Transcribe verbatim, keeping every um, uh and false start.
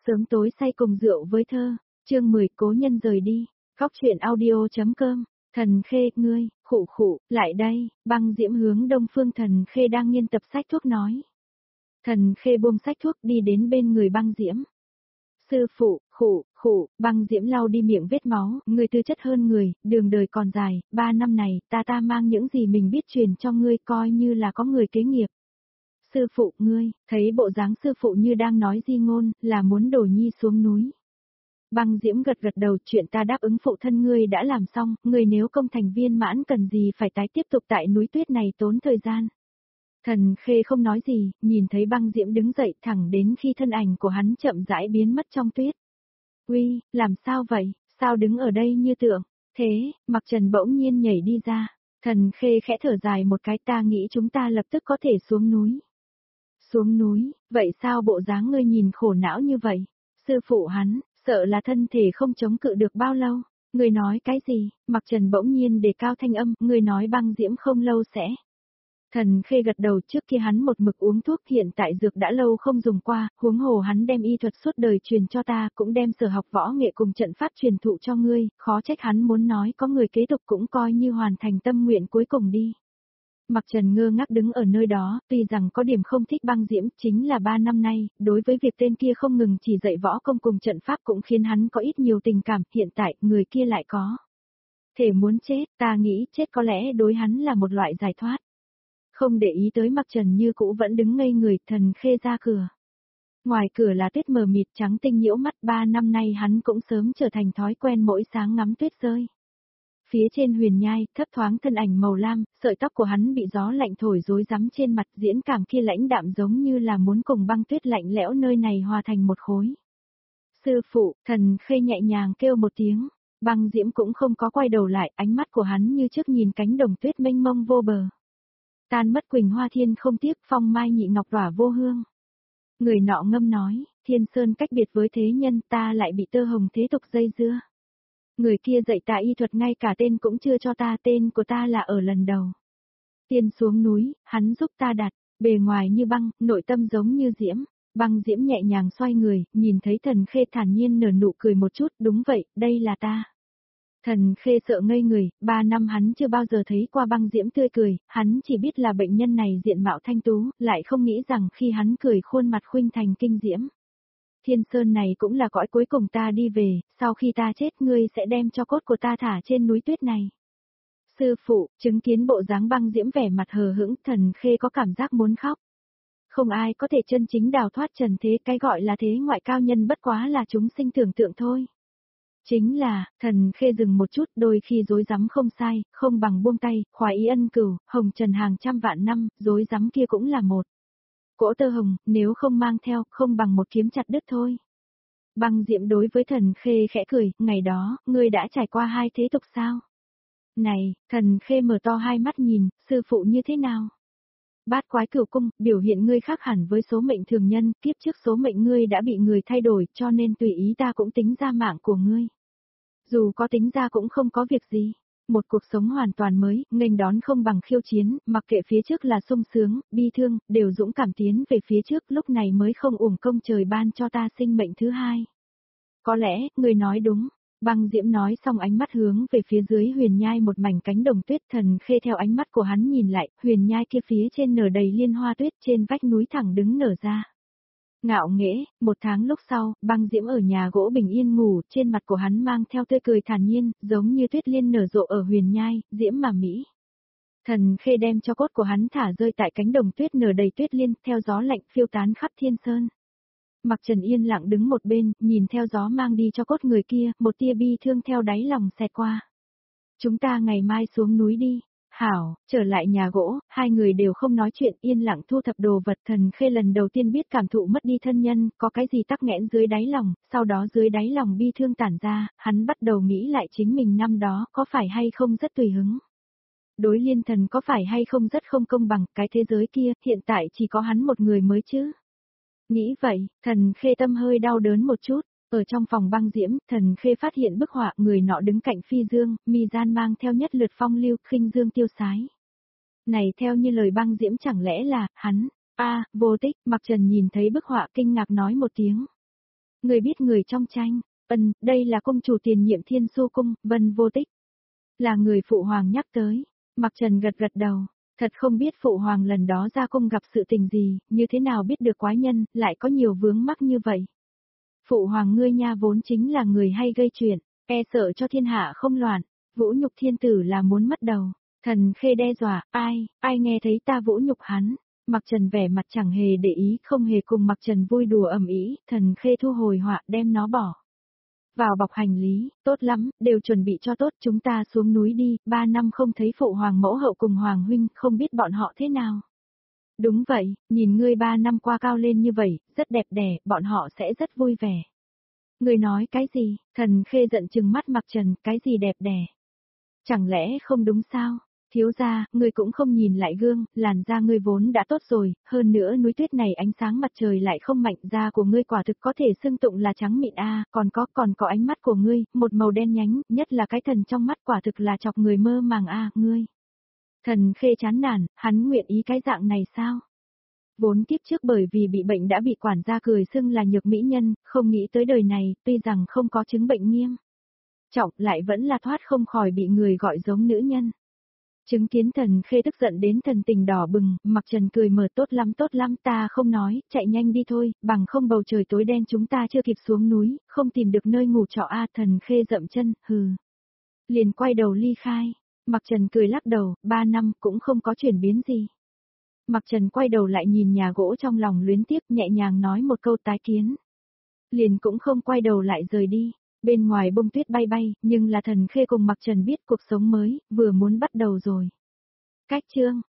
Sớm tối say cùng rượu với thơ, chương mười cố nhân rời đi, góc chuyện audio.com, Thần Khê, ngươi, khụ khụ, lại đây, Băng Diễm hướng Đông Phương Thần Khê đang nghiên tập sách thuốc nói. Thần Khê buông sách thuốc đi đến bên người Băng Diễm. Sư phụ, khụ, khụ, Băng Diễm lau đi miệng vết máu, ngươi tư chất hơn người, đường đời còn dài, ba năm này, ta ta mang những gì mình biết truyền cho ngươi coi như là có người kế nghiệp. Sư phụ, ngươi, thấy bộ dáng sư phụ như đang nói di ngôn, là muốn đổ nhi xuống núi. Băng Diễm gật gật đầu, chuyện ta đáp ứng phụ thân ngươi đã làm xong, ngươi nếu công thành viên mãn cần gì phải tái tiếp tục tại núi tuyết này tốn thời gian. Thần Khê không nói gì, nhìn thấy Băng Diễm đứng dậy thẳng đến khi thân ảnh của hắn chậm rãi biến mất trong tuyết. Uy, làm sao vậy, sao đứng ở đây như tượng, thế, Mặc Trần bỗng nhiên nhảy đi ra. Thần Khê khẽ thở dài một cái, ta nghĩ chúng ta lập tức có thể xuống núi. Xuống núi, vậy sao bộ dáng ngươi nhìn khổ não như vậy? Sư phụ hắn, sợ là thân thể không chống cự được bao lâu. Ngươi nói cái gì? Mặc Trần bỗng nhiên đề cao thanh âm, ngươi nói Băng Diễm không lâu sẽ. Thần Khê gật đầu, trước kia hắn một mực uống thuốc, hiện tại dược đã lâu không dùng qua, huống hồ hắn đem y thuật suốt đời truyền cho ta, cũng đem sở học võ nghệ cùng trận pháp truyền thụ cho ngươi, khó trách hắn muốn nói có người kế tục, cũng coi như hoàn thành tâm nguyện cuối cùng đi. Mặc Trần ngơ ngác đứng ở nơi đó, tuy rằng có điểm không thích Băng Diễm, chính là ba năm nay, đối với việc tên kia không ngừng chỉ dạy võ công cùng trận pháp cũng khiến hắn có ít nhiều tình cảm, hiện tại, người kia lại có. Thể muốn chết, ta nghĩ chết có lẽ đối hắn là một loại giải thoát. Không để ý tới Mặc Trần như cũ vẫn đứng ngây người, Thần Khê ra cửa. Ngoài cửa là tuyết mờ mịt trắng tinh nhiễu mắt, ba năm nay hắn cũng sớm trở thành thói quen mỗi sáng ngắm tuyết rơi. Phía trên huyền nhai, thấp thoáng thân ảnh màu lam, sợi tóc của hắn bị gió lạnh thổi rối rắm trên mặt, diễn cảm kia lãnh đạm giống như là muốn cùng băng tuyết lạnh lẽo nơi này hòa thành một khối. Sư phụ, Thần Khê nhẹ nhàng kêu một tiếng, Băng Diễm cũng không có quay đầu lại, ánh mắt của hắn như trước nhìn cánh đồng tuyết mênh mông vô bờ. Tan mất quỳnh hoa thiên không tiếc, phong mai nhị ngọc đỏa vô hương. Người nọ ngâm nói, Thiên Sơn cách biệt với thế nhân, ta lại bị tơ hồng thế tục dây dưa. Người kia dạy ta y thuật ngay cả tên cũng chưa cho ta, tên của ta là ở lần đầu. Tiên xuống núi, hắn giúp ta đặt, bề ngoài như băng, nội tâm giống như diễm. Băng Diễm nhẹ nhàng xoay người, nhìn thấy Thần Khê thản nhiên nở nụ cười một chút, đúng vậy, đây là ta. Thần Khê sợ ngây người, ba năm hắn chưa bao giờ thấy qua Băng Diễm tươi cười, hắn chỉ biết là bệnh nhân này diện mạo thanh tú, lại không nghĩ rằng khi hắn cười khuôn mặt khuynh thành kinh diễm. Thiên Sơn này cũng là cõi cuối cùng ta đi về, sau khi ta chết ngươi sẽ đem cho cốt của ta thả trên núi tuyết này. Sư phụ, chứng kiến bộ dáng Băng Diễm vẻ mặt hờ hững, Thần Khê có cảm giác muốn khóc. Không ai có thể chân chính đào thoát trần thế, cái gọi là thế ngoại cao nhân bất quá là chúng sinh tưởng tượng thôi. Chính là, Thần Khê dừng một chút, đôi khi dối rắm không sai, không bằng buông tay, khoái ý ân cửu, hồng trần hàng trăm vạn năm, dối rắm kia cũng là một. Cỗ tơ hồng, nếu không mang theo, không bằng một kiếm chặt đứt thôi. Băng Diễm đối với Thần Khê khẽ cười, ngày đó, ngươi đã trải qua hai thế tục sao? Này, Thần Khê mở to hai mắt nhìn, sư phụ như thế nào? Bát quái cửu cung, biểu hiện ngươi khác hẳn với số mệnh thường nhân, kiếp trước số mệnh ngươi đã bị người thay đổi, cho nên tùy ý ta cũng tính ra mạng của ngươi. Dù có tính ra cũng không có việc gì. Một cuộc sống hoàn toàn mới, nghênh đón không bằng khiêu chiến, mặc kệ phía trước là sung sướng, bi thương, đều dũng cảm tiến về phía trước, lúc này mới không uổng công trời ban cho ta sinh mệnh thứ hai. Có lẽ, ngươi nói đúng. Băng Diễm nói xong ánh mắt hướng về phía dưới huyền nhai một mảnh cánh đồng tuyết. Thần Khê theo ánh mắt của hắn nhìn lại, huyền nhai kia phía trên nở đầy liên hoa tuyết, trên vách núi thẳng đứng nở ra. Ngạo nghễ, một tháng lúc sau, Băng Diễm ở nhà gỗ bình yên ngủ, trên mặt của hắn mang theo tươi cười thản nhiên, giống như tuyết liên nở rộ ở huyền nhai, diễm mà mỹ. Thần Khê đem cho cốt của hắn thả rơi tại cánh đồng tuyết nở đầy tuyết liên, theo gió lạnh phiêu tán khắp thiên sơn. Mặc Trần yên lặng đứng một bên, nhìn theo gió mang đi cho cốt người kia, một tia bi thương theo đáy lòng xẹt qua. Chúng ta ngày mai xuống núi đi. Hảo, trở lại nhà gỗ, hai người đều không nói chuyện, yên lặng thu thập đồ vật. Thần Khê lần đầu tiên biết cảm thụ mất đi thân nhân, có cái gì tắc nghẽn dưới đáy lòng, sau đó dưới đáy lòng bi thương tản ra, hắn bắt đầu nghĩ lại chính mình năm đó có phải hay không rất tùy hứng. Đối Liên Thần có phải hay không rất không công bằng, cái thế giới kia, hiện tại chỉ có hắn một người mới chứ. Nghĩ vậy, Thần Khê tâm hơi đau đớn một chút. Ở trong phòng Băng Diễm, Thần Khê phát hiện bức họa, người nọ đứng cạnh phi dương, mi gian mang theo nhất lượt phong lưu, khinh dương tiêu sái. Này theo như lời Băng Diễm chẳng lẽ là, hắn, a vô tích, Mặc Trần nhìn thấy bức họa kinh ngạc nói một tiếng. Người biết người trong tranh, ân, đây là cung chủ tiền nhiệm Thiên Su Cung, Vân Vô Tích. Là người phụ hoàng nhắc tới, Mặc Trần gật gật đầu, thật không biết phụ hoàng lần đó ra cung gặp sự tình gì, như thế nào biết được quái nhân, lại có nhiều vướng mắc như vậy. Phụ hoàng ngươi nha vốn chính là người hay gây chuyện, e sợ cho thiên hạ không loạn, vũ nhục thiên tử là muốn mất đầu. Thần Khê đe dọa, ai, ai nghe thấy ta vũ nhục hắn. Mặc Trần vẻ mặt chẳng hề để ý, không hề cùng Mặc Trần vui đùa ầm ĩ, Thần Khê thu hồi họa đem nó bỏ vào bọc hành lý, tốt lắm, đều chuẩn bị cho tốt, chúng ta xuống núi đi, ba năm không thấy phụ hoàng mẫu hậu cùng hoàng huynh, không biết bọn họ thế nào. Đúng vậy, nhìn ngươi ba năm qua cao lên như vậy, rất đẹp đẽ, bọn họ sẽ rất vui vẻ. Ngươi nói cái gì? Thần Khê giận chừng mắt Mặc Trần, cái gì đẹp đẽ? Chẳng lẽ không đúng sao? Thiếu gia, ngươi cũng không nhìn lại gương, làn da ngươi vốn đã tốt rồi, hơn nữa núi tuyết này ánh sáng mặt trời lại không mạnh, da của ngươi quả thực có thể xưng tụng là trắng mịn a, à, còn có, còn có ánh mắt của ngươi, một màu đen nhánh, nhất là cái thần trong mắt quả thực là chọc người mơ màng a, à, ngươi. Thần Khê chán nản, hắn nguyện ý cái dạng này sao? Vốn kiếp trước bởi vì bị bệnh đã bị quản gia cười xưng là nhược mỹ nhân, không nghĩ tới đời này, tuy rằng không có chứng bệnh nghiêm trọng, lại vẫn là thoát không khỏi bị người gọi giống nữ nhân. Chứng kiến Thần Khê tức giận đến thần tình đỏ bừng, Mặc Trần cười mở tốt lắm tốt lắm ta không nói, chạy nhanh đi thôi, bằng không bầu trời tối đen chúng ta chưa kịp xuống núi, không tìm được nơi ngủ trọ a. Thần Khê dậm chân, hừ. Liền quay đầu ly khai, Mặc Trần cười lắc đầu, ba năm cũng không có chuyển biến gì. Mặc Trần quay đầu lại nhìn nhà gỗ trong lòng luyến tiếc nhẹ nhàng nói một câu tái kiến. Liền cũng không quay đầu lại rời đi. Bên ngoài bông tuyết bay bay, nhưng là Thần Khê cùng Mặc Trần biết cuộc sống mới, vừa muốn bắt đầu rồi. Cách chương